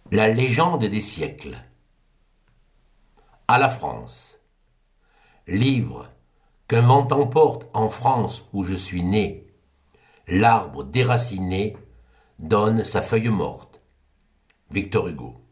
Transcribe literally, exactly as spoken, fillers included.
La légende des siècles. À la France. Livre qu'un vent emporte en France où je suis né. L'arbre déraciné donne sa feuille morte. Victor Hugo.